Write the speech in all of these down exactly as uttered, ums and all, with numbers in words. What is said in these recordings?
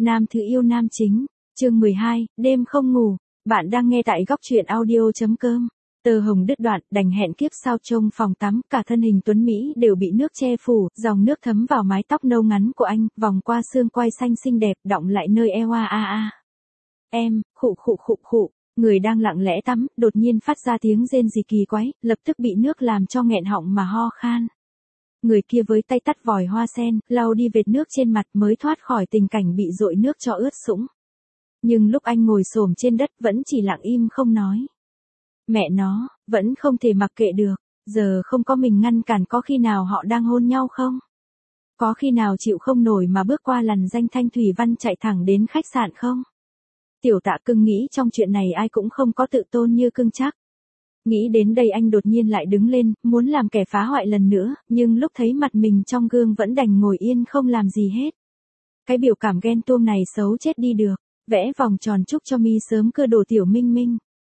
Nam thứ yêu nam chính, chương mười hai, đêm không ngủ, bạn đang nghe tại góc truyện audio.com. Tơ hồng đứt đoạn, đành hẹn kiếp sau trông phòng tắm, cả thân hình tuấn Mỹ đều bị nước che phủ, dòng nước thấm vào mái tóc nâu ngắn của anh, vòng qua xương quai xanh xinh đẹp, đọng lại nơi eo a a a. Em, khụ khụ khụ khụ, người đang lặng lẽ tắm, đột nhiên phát ra tiếng rên rỉ kỳ quái, lập tức bị nước làm cho nghẹn họng mà ho khan. Người kia với tay tắt vòi hoa sen, lau đi vệt nước trên mặt mới thoát khỏi tình cảnh bị dội nước cho ướt sũng. Nhưng lúc anh ngồi xổm trên đất vẫn chỉ lặng im không nói. Mẹ nó, vẫn không thể mặc kệ được, giờ không có mình ngăn cản có khi nào họ đang hôn nhau không? Có khi nào chịu không nổi mà bước qua lằn danh Thanh Thủy Văn chạy thẳng đến khách sạn không? Tiểu Tạ Cưng nghĩ trong chuyện này ai cũng không có tự tôn như Cưng chắc. Nghĩ đến đây anh đột nhiên lại đứng lên, muốn làm kẻ phá hoại lần nữa, nhưng lúc thấy mặt mình trong gương vẫn đành ngồi yên không làm gì hết. Cái biểu cảm ghen tuông này xấu chết đi được, vẽ vòng tròn chúc cho mi sớm cưa đồ tiểu minh minh.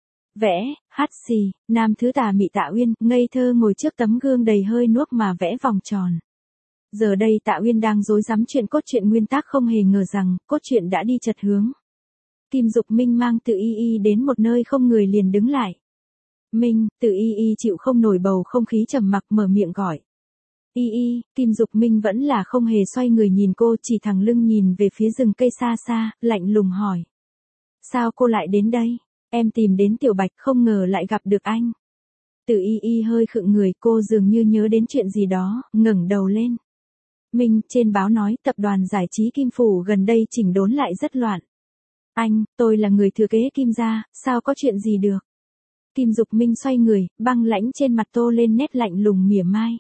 Vẽ, hát xì, nam thứ tà mị Tạ Uyên, ngây thơ ngồi trước tấm gương đầy hơi nuốc mà vẽ vòng tròn. Giờ đây Tạ Uyên đang rối rắm chuyện cốt truyện nguyên tác không hề ngờ rằng, cốt truyện đã đi chật hướng. Kim Dục Minh mang Tự Y Y đến một nơi không người liền đứng lại. Minh, Tự Y Y chịu không nổi bầu không khí trầm mặc mở miệng gọi. Y Y, Kim Dục Minh vẫn là không hề xoay người nhìn cô, chỉ thẳng lưng nhìn về phía rừng cây xa xa, lạnh lùng hỏi. Sao cô lại đến đây? Em tìm đến Tiểu Bạch không ngờ lại gặp được anh. Tự Y Y hơi khựng người, cô dường như nhớ đến chuyện gì đó, ngẩng đầu lên. Minh, trên báo nói tập đoàn giải trí Kim Phủ gần đây chỉnh đốn lại rất loạn. Anh, tôi là người thừa kế Kim gia, sao có chuyện gì được? Kim Dục Minh xoay người, băng lãnh trên mặt tô lên nét lạnh lùng mỉa mai.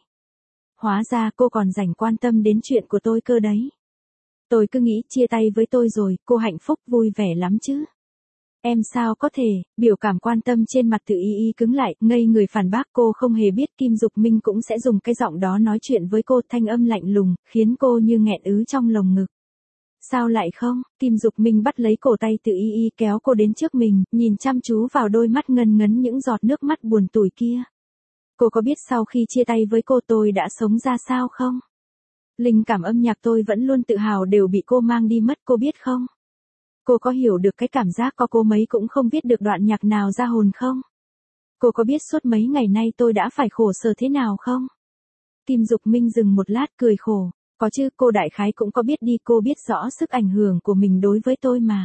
Hóa ra cô còn rảnh quan tâm đến chuyện của tôi cơ đấy. Tôi cứ nghĩ chia tay với tôi rồi, cô hạnh phúc vui vẻ lắm chứ. Em sao có thể, biểu cảm quan tâm trên mặt Tự Y Y cứng lại, ngây người phản bác cô không hề biết Kim Dục Minh cũng sẽ dùng cái giọng đó nói chuyện với cô, thanh âm lạnh lùng, khiến cô như nghẹn ứ trong lồng ngực. Sao lại không? Kim Dục Minh bắt lấy cổ tay Tự Y Y kéo cô đến trước mình, nhìn chăm chú vào đôi mắt ngần ngấn những giọt nước mắt buồn tủi kia. Cô có biết sau khi chia tay với cô tôi đã sống ra sao không? Linh cảm âm nhạc tôi vẫn luôn tự hào đều bị cô mang đi mất, cô biết không? Cô có hiểu được cái cảm giác có cô mấy cũng không viết được đoạn nhạc nào ra hồn không? Cô có biết suốt mấy ngày nay tôi đã phải khổ sở thế nào không? Kim Dục Minh dừng một lát cười khổ. Có chứ, cô đại khái cũng có biết đi, cô biết rõ sức ảnh hưởng của mình đối với tôi mà.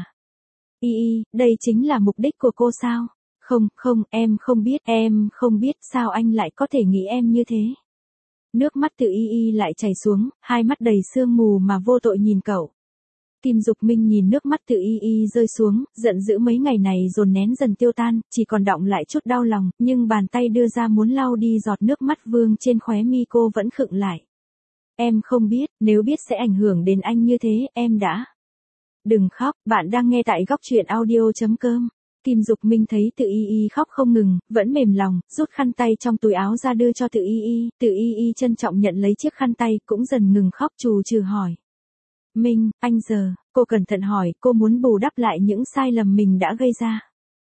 Y Y, đây chính là mục đích của cô sao? Không, không, em không biết, em không biết sao anh lại có thể nghĩ em như thế. Nước mắt Tự Y Y lại chảy xuống, hai mắt đầy sương mù mà vô tội nhìn cậu. Kim Dục Minh nhìn nước mắt Tự Y Y rơi xuống, giận dữ mấy ngày này dồn nén dần tiêu tan, chỉ còn đọng lại chút đau lòng, nhưng bàn tay đưa ra muốn lau đi giọt nước mắt vương trên khóe mi cô vẫn khựng lại. Em không biết, nếu biết sẽ ảnh hưởng đến anh như thế, em đã. Đừng khóc, bạn đang nghe tại góc truyện audio.com. Kim Dục Minh thấy Tự Y Y khóc không ngừng, vẫn mềm lòng, rút khăn tay trong túi áo ra đưa cho Tự Y Y, Tự Y Y trân trọng nhận lấy chiếc khăn tay, cũng dần ngừng khóc trù trừ hỏi. Minh, anh giờ, cô cẩn thận hỏi, cô muốn bù đắp lại những sai lầm mình đã gây ra.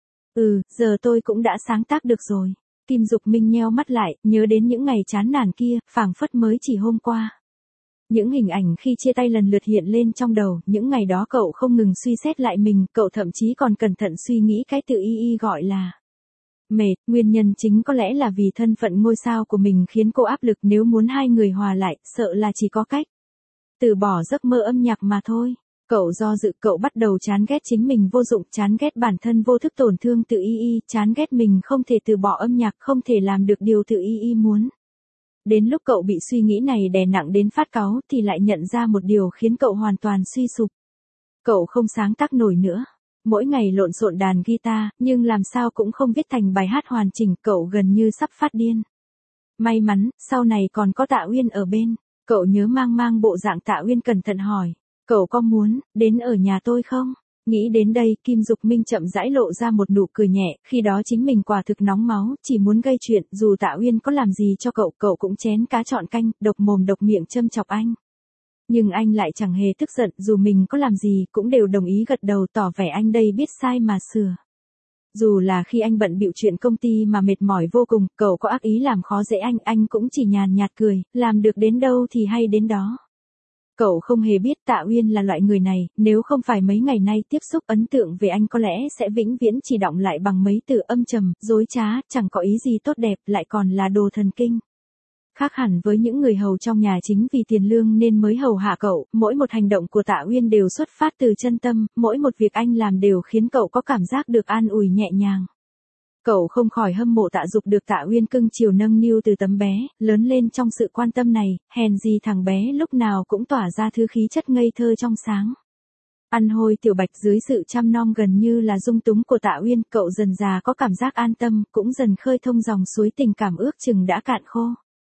Ừ, giờ tôi cũng đã sáng tác được rồi. Kim Dục Minh nheo mắt lại, nhớ đến những ngày chán nản kia, phảng phất mới chỉ hôm qua. Những hình ảnh khi chia tay lần lượt hiện lên trong đầu, những ngày đó cậu không ngừng suy xét lại mình, cậu thậm chí còn cẩn thận suy nghĩ cái Tự Y Y gọi là mệt, nguyên nhân chính có lẽ là vì thân phận ngôi sao của mình khiến cô áp lực, nếu muốn hai người hòa lại, sợ là chỉ có cách từ bỏ giấc mơ âm nhạc mà thôi. Cậu do dự, cậu bắt đầu chán ghét chính mình vô dụng, chán ghét bản thân vô thức tổn thương Tự Y Y, chán ghét mình không thể từ bỏ âm nhạc, không thể làm được điều Tự Y Y muốn. Đến lúc cậu bị suy nghĩ này đè nặng đến phát cáu thì lại nhận ra một điều khiến cậu hoàn toàn suy sụp. Cậu không sáng tác nổi nữa. Mỗi ngày lộn xộn đàn guitar, nhưng làm sao cũng không viết thành bài hát hoàn chỉnh, cậu gần như sắp phát điên. May mắn, sau này còn có Tạ Uyên ở bên. Cậu nhớ mang mang bộ dạng Tạ Uyên cẩn thận hỏi. Cậu có muốn đến ở nhà tôi không? Nghĩ đến đây, Kim Dục Minh chậm rãi lộ ra một nụ cười nhẹ, khi đó chính mình quả thực nóng máu, chỉ muốn gây chuyện, dù Tạ Uyên có làm gì cho cậu, cậu cũng chén cá chọn canh, độc mồm độc miệng châm chọc anh. Nhưng anh lại chẳng hề tức giận, dù mình có làm gì, cũng đều đồng ý gật đầu tỏ vẻ anh đây biết sai mà sửa. Dù là khi anh bận bịu chuyện công ty mà mệt mỏi vô cùng, cậu có ác ý làm khó dễ anh, anh cũng chỉ nhàn nhạt cười, làm được đến đâu thì hay đến đó. Cậu không hề biết Tạ Uyên là loại người này, nếu không phải mấy ngày nay tiếp xúc ấn tượng về anh có lẽ sẽ vĩnh viễn chỉ đọng lại bằng mấy từ âm trầm, dối trá, chẳng có ý gì tốt đẹp, lại còn là đồ thần kinh. Khác hẳn với những người hầu trong nhà chính vì tiền lương nên mới hầu hạ cậu, mỗi một hành động của Tạ Uyên đều xuất phát từ chân tâm, mỗi một việc anh làm đều khiến cậu có cảm giác được an ủi nhẹ nhàng. Cậu không khỏi hâm mộ Tạ Dục được Tạ Uyên cưng chiều nâng niu từ tấm bé, lớn lên trong sự quan tâm này, hèn gì thằng bé lúc nào cũng tỏa ra thứ khí chất ngây thơ trong sáng. Ăn hôi tiểu bạch dưới sự chăm nom gần như là dung túng của Tạ Uyên, cậu dần già có cảm giác an tâm, cũng dần khơi thông dòng suối tình cảm ước chừng đã cạn khô.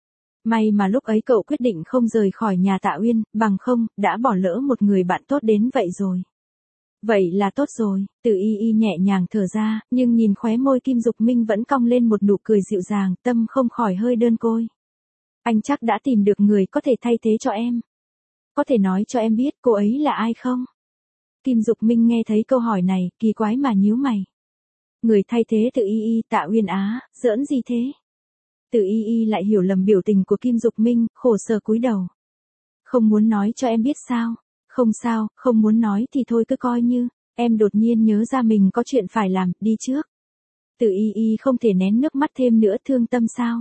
May mà lúc ấy cậu quyết định không rời khỏi nhà Tạ Uyên, bằng không, đã bỏ lỡ một người bạn tốt đến vậy rồi. Vậy là tốt rồi, Từ Y Y nhẹ nhàng thở ra, nhưng nhìn khóe môi Kim Dục Minh vẫn cong lên một nụ cười dịu dàng, tâm không khỏi hơi đơn côi. Anh chắc đã tìm được người có thể thay thế cho em. Có thể nói cho em biết cô ấy là ai không? Kim Dục Minh nghe thấy câu hỏi này, kỳ quái mà nhíu mày. Người thay thế Từ Y Y, Tạ Uyên á, giỡn gì thế? Từ Y Y lại hiểu lầm biểu tình của Kim Dục Minh, khổ sở cúi đầu. Không muốn nói cho em biết sao? Không sao, không muốn nói thì thôi cứ coi như, em đột nhiên nhớ ra mình có chuyện phải làm, đi trước. Từ Y Y không thể nén nước mắt thêm nữa, thương tâm sao?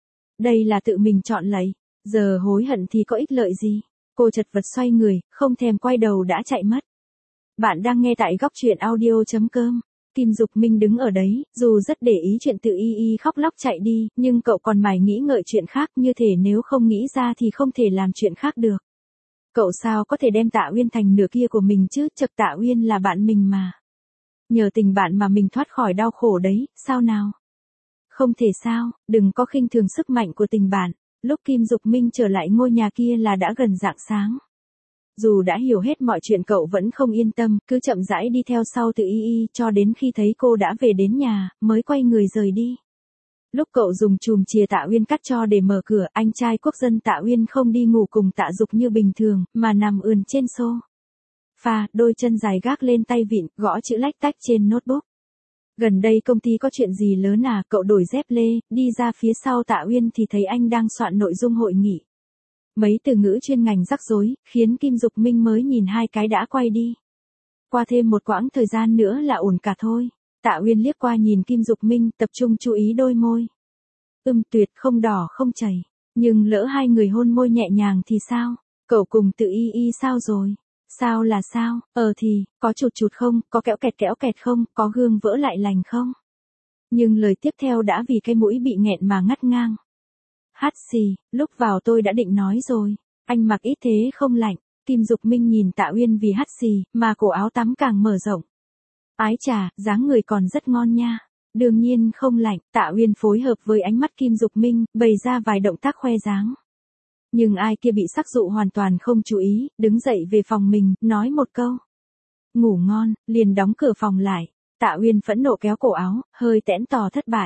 Đây là tự mình chọn lấy, giờ hối hận thì có ích lợi gì? Cô chật vật xoay người, không thèm quay đầu đã chạy mất. Bạn đang nghe tại góc truyện audio chấm com. Kim Dục Minh đứng ở đấy, dù rất để ý chuyện Từ Y Y khóc lóc chạy đi, nhưng cậu còn mải nghĩ ngợi chuyện khác, như thể nếu không nghĩ ra thì không thể làm chuyện khác được. Cậu sao có thể đem Tạ Uyên thành nửa kia của mình chứ, chật Tạ Uyên là bạn mình mà. Nhờ tình bạn mà mình thoát khỏi đau khổ đấy, sao nào? Không thể sao, đừng có khinh thường sức mạnh của tình bạn. Lúc Kim Dục Minh trở lại ngôi nhà kia là đã gần rạng sáng. Dù đã hiểu hết mọi chuyện cậu vẫn không yên tâm, cứ chậm rãi đi theo sau Từ Y Y cho đến khi thấy cô đã về đến nhà, mới quay người rời đi. Lúc cậu dùng chùm chìa Tạ Uyên cắt cho để mở cửa, anh trai quốc dân Tạ Uyên không đi ngủ cùng Tạ Dục như bình thường, mà nằm ườn trên xô phà, đôi chân dài gác lên tay vịn, gõ chữ lách tách trên notebook. Gần đây công ty có chuyện gì lớn à? Cậu đổi dép lê, đi ra phía sau Tạ Uyên thì thấy anh đang soạn nội dung hội nghị. Mấy từ ngữ chuyên ngành rắc rối, khiến Kim Dục Minh mới nhìn hai cái đã quay đi. Qua thêm một quãng thời gian nữa là ổn cả thôi. Tạ Uyên liếc qua nhìn Kim Dục Minh, tập trung chú ý đôi môi. Ưm tuyệt, không đỏ không chảy. Nhưng lỡ hai người hôn môi nhẹ nhàng thì sao? Cậu cùng Từ Y Y sao rồi? Sao là sao? Ờ thì, có chụt chụt không? Có kẽo kẹt kẽo kẹt không? Có gương vỡ lại lành không? Nhưng lời tiếp theo đã vì cái mũi bị nghẹn mà ngắt ngang. Hát xì, lúc vào tôi đã định nói rồi. Anh mặc ít thế không lạnh. Kim Dục Minh nhìn Tạ Uyên vì hắt xì, mà cổ áo tắm càng mở rộng. Ái chà, dáng người còn rất ngon nha. Đương nhiên không lạnh, Tạ Uyên phối hợp với ánh mắt Kim Dục Minh, bày ra vài động tác khoe dáng. Nhưng ai kia bị sắc dụ hoàn toàn không chú ý, đứng dậy về phòng mình, nói một câu. Ngủ ngon, liền đóng cửa phòng lại. Tạ Uyên phẫn nộ kéo cổ áo, hơi tẽn tò thất bại.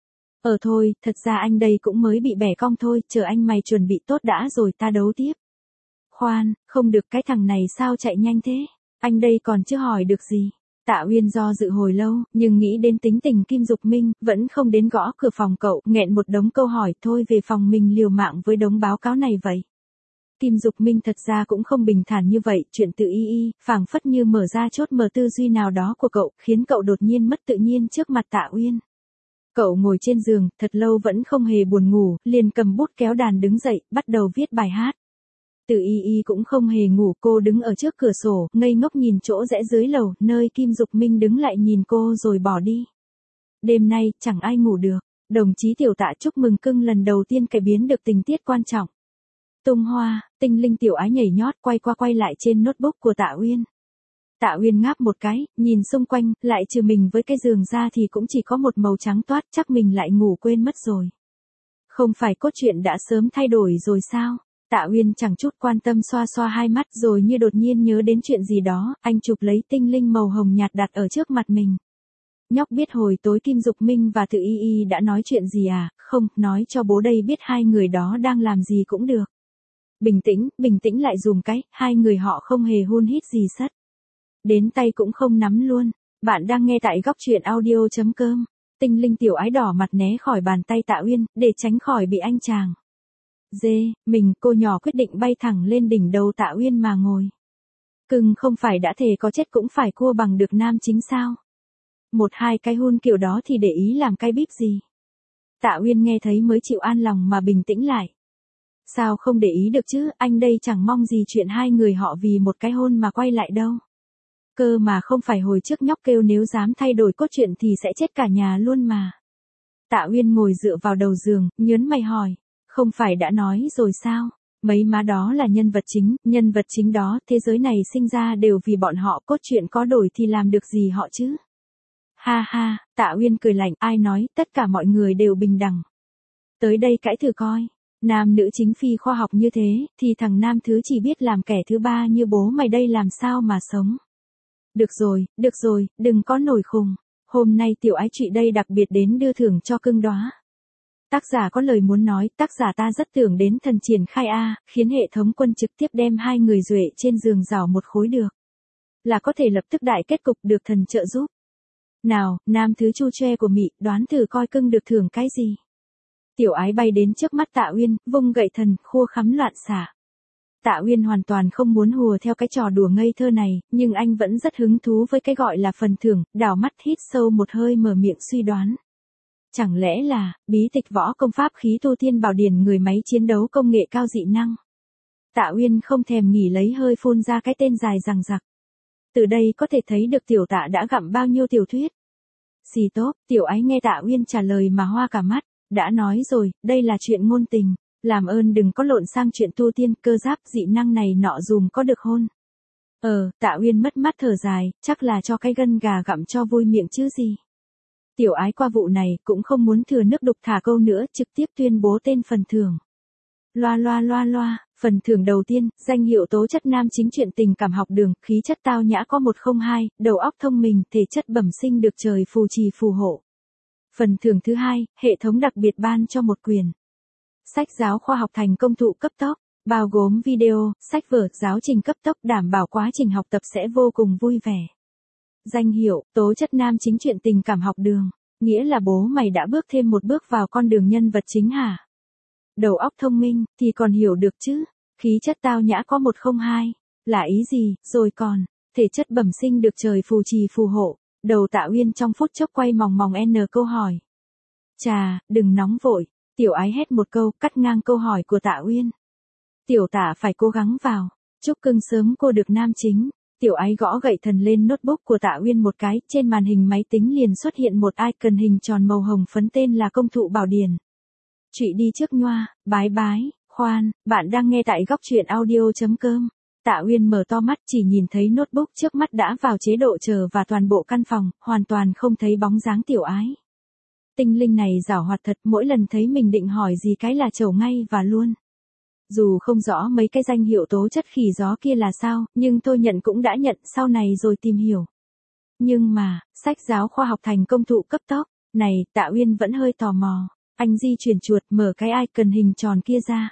Ờ thôi, thật ra anh đây cũng mới bị bẻ cong thôi, chờ anh mày chuẩn bị tốt đã rồi ta đấu tiếp. Khoan, không được, cái thằng này sao chạy nhanh thế? Anh đây còn chưa hỏi được gì. Tạ Uyên do dự hồi lâu, nhưng nghĩ đến tính tình Kim Dục Minh, vẫn không đến gõ cửa phòng cậu, nghẹn một đống câu hỏi, thôi về phòng mình liều mạng với đống báo cáo này vậy. Kim Dục Minh thật ra cũng không bình thản như vậy, chuyện Từ Y Y, phảng phất như mở ra chốt mở tư duy nào đó của cậu, khiến cậu đột nhiên mất tự nhiên trước mặt Tạ Uyên. Cậu ngồi trên giường, thật lâu vẫn không hề buồn ngủ, liền cầm bút kéo đàn đứng dậy, bắt đầu viết bài hát. Từ Y Y cũng không hề ngủ, cô đứng ở trước cửa sổ, ngây ngốc nhìn chỗ rẽ dưới lầu, nơi Kim Dục Minh đứng lại nhìn cô rồi bỏ đi. Đêm nay, chẳng ai ngủ được. Đồng chí Tiểu Tạ chúc mừng cưng lần đầu tiên cải biến được tình tiết quan trọng. Tung hoa, tinh linh tiểu ái nhảy nhót quay qua quay lại trên notebook của Tạ Uyên. Tạ Uyên ngáp một cái, nhìn xung quanh, lại trừ mình với cái giường ra thì cũng chỉ có một màu trắng toát, chắc mình lại ngủ quên mất rồi. Không phải cốt truyện đã sớm thay đổi rồi sao? Tạ Uyên chẳng chút quan tâm xoa xoa hai mắt rồi như đột nhiên nhớ đến chuyện gì đó, anh chụp lấy tinh linh màu hồng nhạt đặt ở trước mặt mình. Nhóc biết hồi tối Kim Dục Minh và Từ Y Y đã nói chuyện gì à? Không, nói cho bố đây biết hai người đó đang làm gì cũng được. Bình tĩnh, bình tĩnh lại dùm cái, hai người họ không hề hun hít gì sất. Đến tay cũng không nắm luôn. Bạn đang nghe tại góc truyện audio chấm com. Tinh linh tiểu ái đỏ mặt né khỏi bàn tay Tạ Uyên, để tránh khỏi bị anh chàng Dê, mình, cô nhỏ quyết định bay thẳng lên đỉnh đầu Tạ Uyên mà ngồi. Cưng không phải đã thề có chết cũng phải cua bằng được nam chính sao? Một hai cái hôn kiểu đó thì để ý làm cái bíp gì? Tạ Uyên nghe thấy mới chịu an lòng mà bình tĩnh lại. Sao không để ý được chứ, anh đây chẳng mong gì chuyện hai người họ vì một cái hôn mà quay lại đâu. Cơ mà không phải hồi trước nhóc kêu nếu dám thay đổi cốt truyện thì sẽ chết cả nhà luôn mà. Tạ Uyên ngồi dựa vào đầu giường, nhớn mày hỏi. Không phải đã nói rồi sao? Mấy má đó là nhân vật chính, nhân vật chính đó, thế giới này sinh ra đều vì bọn họ, cốt truyện có đổi thì làm được gì họ chứ? Ha ha, Tạ Uyên cười lạnh, ai nói, tất cả mọi người đều bình đẳng. Tới đây cãi thử coi. Nam nữ chính phi khoa học như thế, thì thằng nam thứ chỉ biết làm kẻ thứ ba như bố mày đây làm sao mà sống. Được rồi, được rồi, đừng có nổi khùng. Hôm nay tiểu ái trụy đây đặc biệt đến đưa thưởng cho cưng đóa. Tác giả có lời muốn nói, tác giả ta rất tưởng đến thần triển khai A, khiến hệ thống quân trực tiếp đem hai người duệ trên giường rào một khối được. Là có thể lập tức đại kết cục được thần trợ giúp. Nào, nam thứ chu tre của Mị, đoán thử coi cưng được thưởng cái gì. Tiểu ái bay đến trước mắt Tạ Uyên, vung gậy thần, khua khắm loạn xạ. Tạ Uyên hoàn toàn không muốn hùa theo cái trò đùa ngây thơ này, nhưng anh vẫn rất hứng thú với cái gọi là phần thưởng, đảo mắt hít sâu một hơi mở miệng suy đoán. Chẳng lẽ là, bí tịch võ công pháp khí tu thiên bảo điển người máy chiến đấu công nghệ cao dị năng. Tạ Uyên không thèm nghỉ lấy hơi phun ra cái tên dài dằng dặc. Từ đây có thể thấy được tiểu Tạ đã gặm bao nhiêu tiểu thuyết. Xì tốt, tiểu ái nghe Tạ Uyên trả lời mà hoa cả mắt, đã nói rồi, đây là chuyện ngôn tình, làm ơn đừng có lộn sang chuyện tu tiên, cơ giáp dị năng này nọ dùm có được hôn. Ờ, Tạ Uyên mất mắt thở dài, chắc là cho cái gân gà gặm cho vui miệng chứ gì. Tiểu ái qua vụ này cũng không muốn thừa nước đục thả câu nữa, trực tiếp tuyên bố tên phần thưởng. Loa loa loa loa, phần thưởng đầu tiên, danh hiệu tố chất nam chính truyện tình cảm học đường, khí chất tao nhã có một không hai, đầu óc thông minh, thể chất bẩm sinh được trời phù trì phù hộ. Phần thưởng thứ hai, hệ thống đặc biệt ban cho một quyền. Sách giáo khoa học thành công thụ cấp tốc, bao gồm video, sách vở, giáo trình cấp tốc đảm bảo quá trình học tập sẽ vô cùng vui vẻ. Danh hiệu, tố chất nam chính truyện tình cảm học đường, nghĩa là bố mày đã bước thêm một bước vào con đường nhân vật chính hả? Đầu óc thông minh, thì còn hiểu được chứ, khí chất tao nhã có một không hai, là ý gì, rồi còn, thể chất bẩm sinh được trời phù trì phù hộ, đầu Tạ Uyên trong phút chốc quay mòng mòng n câu hỏi. Chà, đừng nóng vội, tiểu ái hét một câu, cắt ngang câu hỏi của Tạ Uyên. Tiểu Tạ phải cố gắng vào, chúc cưng sớm cô được nam chính. Tiểu ái gõ gậy thần lên notebook của Tạ Uyên một cái, trên màn hình máy tính liền xuất hiện một icon hình tròn màu hồng phấn tên là công thụ bảo điển. Trụy đi trước nhoa, bái bái, khoan, bạn đang nghe tại góc truyện audio.com. Tạ Uyên mở to mắt chỉ nhìn thấy notebook trước mắt đã vào chế độ chờ và toàn bộ căn phòng, hoàn toàn không thấy bóng dáng tiểu ái. Tinh linh này giảo hoạt thật, mỗi lần thấy mình định hỏi gì cái là chầu ngay và luôn. Dù không rõ mấy cái danh hiệu tố chất khỉ gió kia là sao, nhưng tôi nhận cũng đã nhận sau này rồi tìm hiểu. Nhưng mà, sách giáo khoa học thành công thụ cấp tốc, này, Tạ Uyên vẫn hơi tò mò. Anh di chuyển chuột mở cái icon hình tròn kia ra.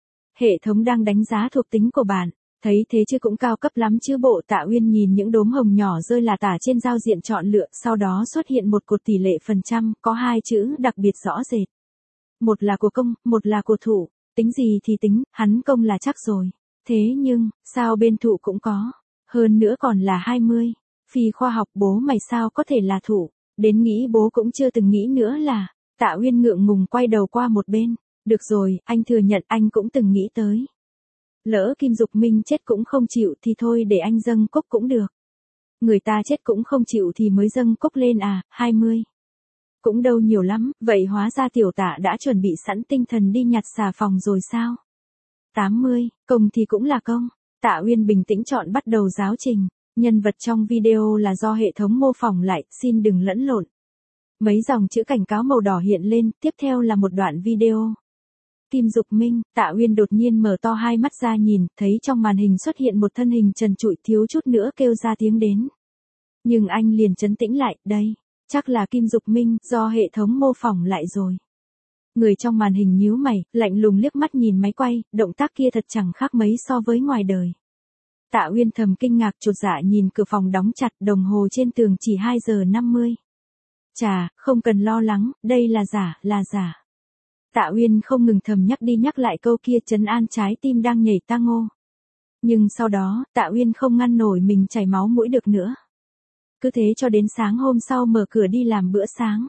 Hệ thống đang đánh giá thuộc tính của bạn, thấy thế chứ cũng cao cấp lắm chứ bộ. Tạ Uyên nhìn những đốm hồng nhỏ rơi là tả trên giao diện chọn lựa, sau đó xuất hiện một cột tỷ lệ phần trăm, có hai chữ đặc biệt rõ rệt. Một là của công, một là của thủ. Tính gì thì tính, hắn công là chắc rồi. Thế nhưng, sao bên thụ cũng có. Hơn nữa còn là hai mươi. Phi khoa học bố mày sao có thể là thủ. Đến nghĩ bố cũng chưa từng nghĩ nữa là. Tạ Uyên ngượng ngùng quay đầu qua một bên. Được rồi, anh thừa nhận anh cũng từng nghĩ tới. Lỡ Kim Dục Minh chết cũng không chịu thì thôi để anh dâng cốc cũng được. Người ta chết cũng không chịu thì mới dâng cốc lên à, hai mươi. Cũng đâu nhiều lắm, vậy hóa ra tiểu Tạ đã chuẩn bị sẵn tinh thần đi nhặt xà phòng rồi sao? tám mươi, công thì cũng là công. Tạ Uyên bình tĩnh chọn bắt đầu giáo trình. Nhân vật trong video là do hệ thống mô phỏng lại, xin đừng lẫn lộn. Mấy dòng chữ cảnh cáo màu đỏ hiện lên, tiếp theo là một đoạn video. Kim Dục Minh, Tạ Uyên đột nhiên mở to hai mắt ra nhìn, thấy trong màn hình xuất hiện một thân hình trần trụi thiếu chút nữa kêu ra tiếng đến. Nhưng anh liền trấn tĩnh lại, đây, chắc là Kim Dục Minh, do hệ thống mô phỏng lại rồi. Người trong màn hình nhíu mày, lạnh lùng liếc mắt nhìn máy quay, động tác kia thật chẳng khác mấy so với ngoài đời. Tạ Uyên thầm kinh ngạc chột dạ nhìn cửa phòng đóng chặt, đồng hồ trên tường chỉ hai giờ năm mươi. Chà, không cần lo lắng, đây là giả, là giả. Tạ Uyên không ngừng thầm nhắc đi nhắc lại câu kia trấn an trái tim đang nhảy tang ngô. Nhưng sau đó, Tạ Uyên không ngăn nổi mình chảy máu mũi được nữa. Cứ thế cho đến sáng hôm sau mở cửa đi làm bữa sáng.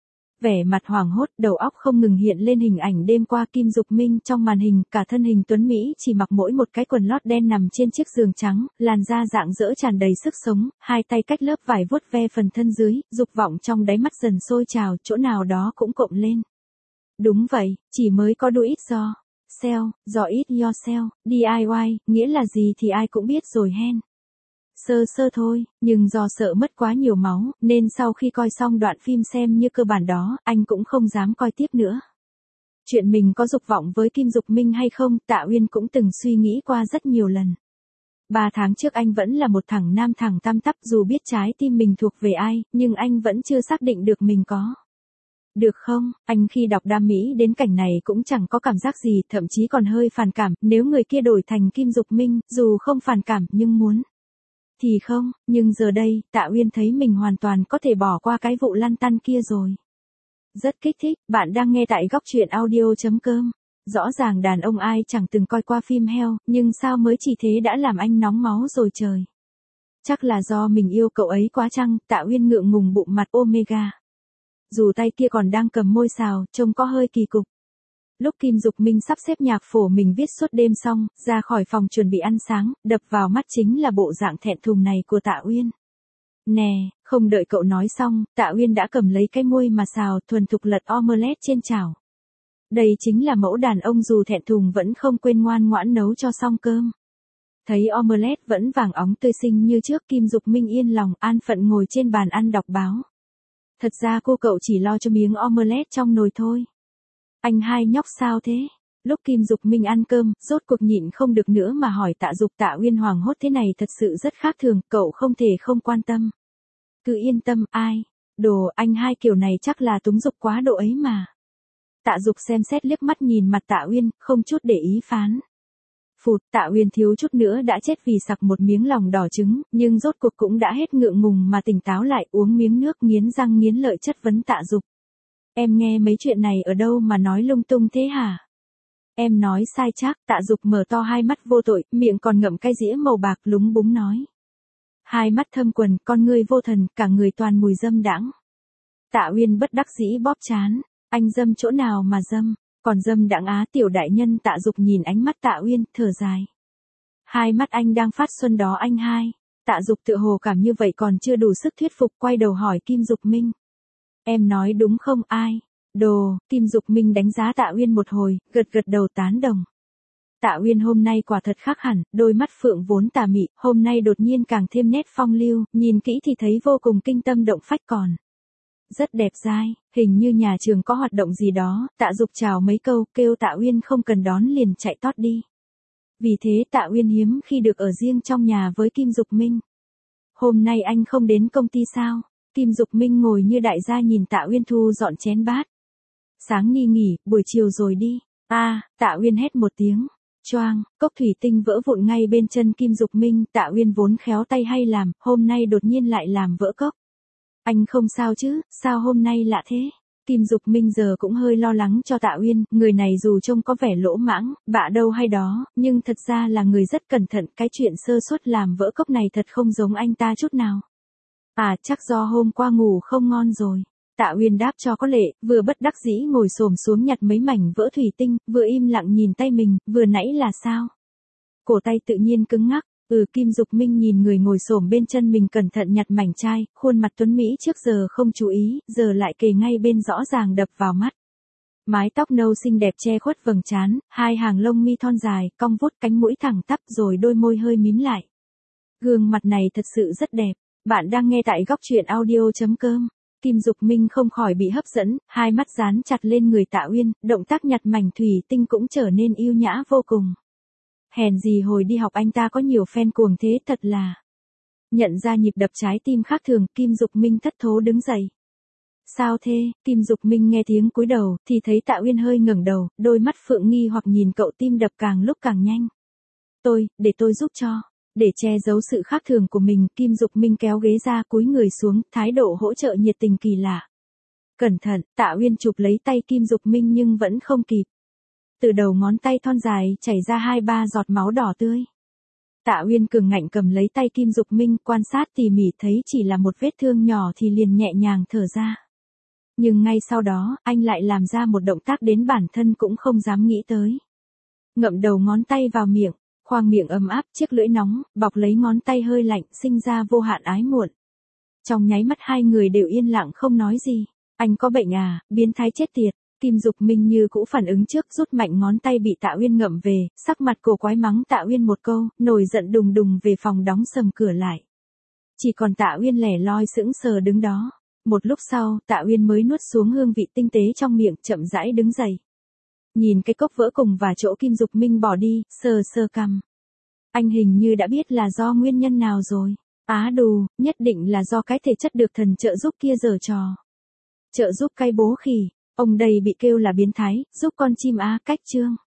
Vẻ mặt hoảng hốt, đầu óc không ngừng hiện lên hình ảnh đêm qua Kim Dục Minh trong màn hình, cả thân hình tuấn Mỹ chỉ mặc mỗi một cái quần lót đen nằm trên chiếc giường trắng, làn da rạng rỡ tràn đầy sức sống, hai tay cách lớp vải vuốt ve phần thân dưới, dục vọng trong đáy mắt dần sôi trào, chỗ nào đó cũng cộm lên. Đúng vậy, chỉ mới có do it do self, do it yourself, đê i y, nghĩa là gì thì ai cũng biết rồi hen. Sơ sơ thôi, nhưng do sợ mất quá nhiều máu, nên sau khi coi xong đoạn phim xem như cơ bản đó, anh cũng không dám coi tiếp nữa. Chuyện mình có dục vọng với Kim Dục Minh hay không, Tạ Uyên cũng từng suy nghĩ qua rất nhiều lần. Ba tháng trước anh vẫn là một thằng nam thẳng tăm tắp, dù biết trái tim mình thuộc về ai, nhưng anh vẫn chưa xác định được mình có. Được không, anh khi đọc Đam Mỹ đến cảnh này cũng chẳng có cảm giác gì, thậm chí còn hơi phản cảm, nếu người kia đổi thành Kim Dục Minh, dù không phản cảm nhưng muốn. Thì không, nhưng giờ đây, Tạ Uyên thấy mình hoàn toàn có thể bỏ qua cái vụ lăn tăn kia rồi. Rất kích thích, bạn đang nghe tại góc truyện audio.com. Rõ ràng đàn ông ai chẳng từng coi qua phim heo, nhưng sao mới chỉ thế đã làm anh nóng máu rồi trời. Chắc là do mình yêu cậu ấy quá chăng, Tạ Uyên ngượng ngùng bụng mặt Omega. Dù tay kia còn đang cầm môi xào, trông có hơi kỳ cục. Lúc Kim Dục Minh sắp xếp nhạc phổ mình viết suốt đêm xong, ra khỏi phòng chuẩn bị ăn sáng, đập vào mắt chính là bộ dạng thẹn thùng này của Tạ Uyên. Nè, không đợi cậu nói xong, Tạ Uyên đã cầm lấy cái muôi mà xào thuần thục lật omelette trên chảo. Đây chính là mẫu đàn ông dù thẹn thùng vẫn không quên ngoan ngoãn nấu cho xong cơm. Thấy omelette vẫn vàng óng tươi xinh như trước, Kim Dục Minh yên lòng an phận ngồi trên bàn ăn đọc báo. Thật ra cô cậu chỉ lo cho miếng omelette trong nồi thôi. Anh hai nhóc sao thế? Lúc Kim Dục Minh ăn cơm, rốt cuộc nhịn không được nữa mà hỏi Tạ Dục. Tạ Uyên hoảng hốt thế này thật sự rất khác thường, cậu không thể không quan tâm. Cứ yên tâm, ai? Đồ, anh hai kiểu này chắc là túng dục quá độ ấy mà. Tạ Dục xem xét liếc mắt nhìn mặt Tạ Uyên, không chút để ý phán. Phụt, Tạ Uyên thiếu chút nữa đã chết vì sặc một miếng lòng đỏ trứng, nhưng rốt cuộc cũng đã hết ngượng ngùng mà tỉnh táo lại, uống miếng nước nghiến răng nghiến lợi chất vấn Tạ Dục. Em nghe mấy chuyện này ở đâu mà nói lung tung thế hả? Em nói sai chắc, Tạ Dục mở to hai mắt vô tội, miệng còn ngậm cái dĩa màu bạc lúng búng nói. Hai mắt thâm quần, con ngươi vô thần, cả người toàn mùi dâm đãng. Tạ Uyên bất đắc dĩ bóp trán, anh dâm chỗ nào mà dâm, còn dâm đãng á tiểu đại nhân. Tạ Dục nhìn ánh mắt Tạ Uyên, thở dài. Hai mắt anh đang phát xuân đó anh hai. Tạ Dục tự hồ cảm như vậy còn chưa đủ sức thuyết phục, quay đầu hỏi Kim Dục Minh. Em nói đúng không ai? Đồ, Kim Dục Minh đánh giá Tạ Uyên một hồi, gật gật đầu tán đồng. Tạ Uyên hôm nay quả thật khác hẳn, đôi mắt phượng vốn tà mị, hôm nay đột nhiên càng thêm nét phong lưu, nhìn kỹ thì thấy vô cùng kinh tâm động phách còn. Rất đẹp dai, hình như nhà trường có hoạt động gì đó, Tạ Dục chào mấy câu, kêu Tạ Uyên không cần đón liền chạy tót đi. Vì thế Tạ Uyên hiếm khi được ở riêng trong nhà với Kim Dục Minh. Hôm nay anh không đến công ty sao? Kim Dục Minh ngồi như đại gia nhìn Tạ Uyên thu dọn chén bát. Sáng nghi nghỉ, buổi chiều rồi đi. A, à, Tạ Uyên hét một tiếng. Choang, cốc thủy tinh vỡ vụn ngay bên chân Kim Dục Minh. Tạ Uyên vốn khéo tay hay làm, hôm nay đột nhiên lại làm vỡ cốc. Anh không sao chứ, sao hôm nay lạ thế? Kim Dục Minh giờ cũng hơi lo lắng cho Tạ Uyên, người này dù trông có vẻ lỗ mãng, bạ đâu hay đó, nhưng thật ra là người rất cẩn thận, cái chuyện sơ suất làm vỡ cốc này thật không giống anh ta chút nào. À, chắc do hôm qua ngủ không ngon rồi. Tạ Uyên đáp cho có lệ, vừa bất đắc dĩ ngồi xổm xuống nhặt mấy mảnh vỡ thủy tinh, vừa im lặng nhìn tay mình, vừa nãy là sao? Cổ tay tự nhiên cứng ngắc. Ừ, Kim Dục Minh nhìn người ngồi xổm bên chân mình cẩn thận nhặt mảnh chai, khuôn mặt tuấn Mỹ trước giờ không chú ý, giờ lại kề ngay bên rõ ràng đập vào mắt. Mái tóc nâu xinh đẹp che khuất vầng trán, hai hàng lông mi thon dài, cong vút, cánh mũi thẳng tắp rồi đôi môi hơi mím lại. Gương mặt này thật sự rất đẹp. Bạn đang nghe tại góc truyện audio.com. Kim Dục Minh không khỏi bị hấp dẫn, hai mắt dán chặt lên người Tạ Uyên, động tác nhặt mảnh thủy tinh cũng trở nên yêu nhã vô cùng. Hèn gì hồi đi học anh ta có nhiều fan cuồng thế thật là. Nhận ra nhịp đập trái tim khác thường, Kim Dục Minh thất thố đứng dậy. Sao thế? Kim Dục Minh nghe tiếng cúi đầu, thì thấy Tạ Uyên hơi ngẩng đầu, đôi mắt phượng nghi hoặc nhìn cậu, tim đập càng lúc càng nhanh. Tôi, để tôi giúp cho. Để che giấu sự khác thường của mình, Kim Dục Minh kéo ghế ra cúi người xuống, thái độ hỗ trợ nhiệt tình kỳ lạ. Cẩn thận, Tạ Uyên chụp lấy tay Kim Dục Minh nhưng vẫn không kịp. Từ đầu ngón tay thon dài chảy ra hai ba giọt máu đỏ tươi. Tạ Uyên cường ngạnh cầm lấy tay Kim Dục Minh, quan sát tỉ mỉ thấy chỉ là một vết thương nhỏ thì liền nhẹ nhàng thở ra. Nhưng ngay sau đó, anh lại làm ra một động tác đến bản thân cũng không dám nghĩ tới. Ngậm đầu ngón tay vào miệng, khoang miệng ấm áp, chiếc lưỡi nóng, bọc lấy ngón tay hơi lạnh, sinh ra vô hạn ái muộn. Trong nháy mắt hai người đều yên lặng không nói gì. Anh có bệnh à, biến thái chết tiệt. Kim Dục Minh như cũ phản ứng trước, rút mạnh ngón tay bị Tạ Uyên ngậm về, sắc mặt cổ quái mắng Tạ Uyên một câu, nổi giận đùng đùng về phòng đóng sầm cửa lại. Chỉ còn Tạ Uyên lẻ loi sững sờ đứng đó. Một lúc sau, Tạ Uyên mới nuốt xuống hương vị tinh tế trong miệng, chậm rãi đứng dậy. Nhìn cái cốc vỡ cùng và chỗ Kim Dục Minh bỏ đi, sờ sờ cằm. Anh hình như đã biết là do nguyên nhân nào rồi. Á đù, nhất định là do cái thể chất được thần trợ giúp kia giở trò. Trợ giúp cái bố khỉ, ông đây bị kêu là biến thái, giúp con chim á cách chương.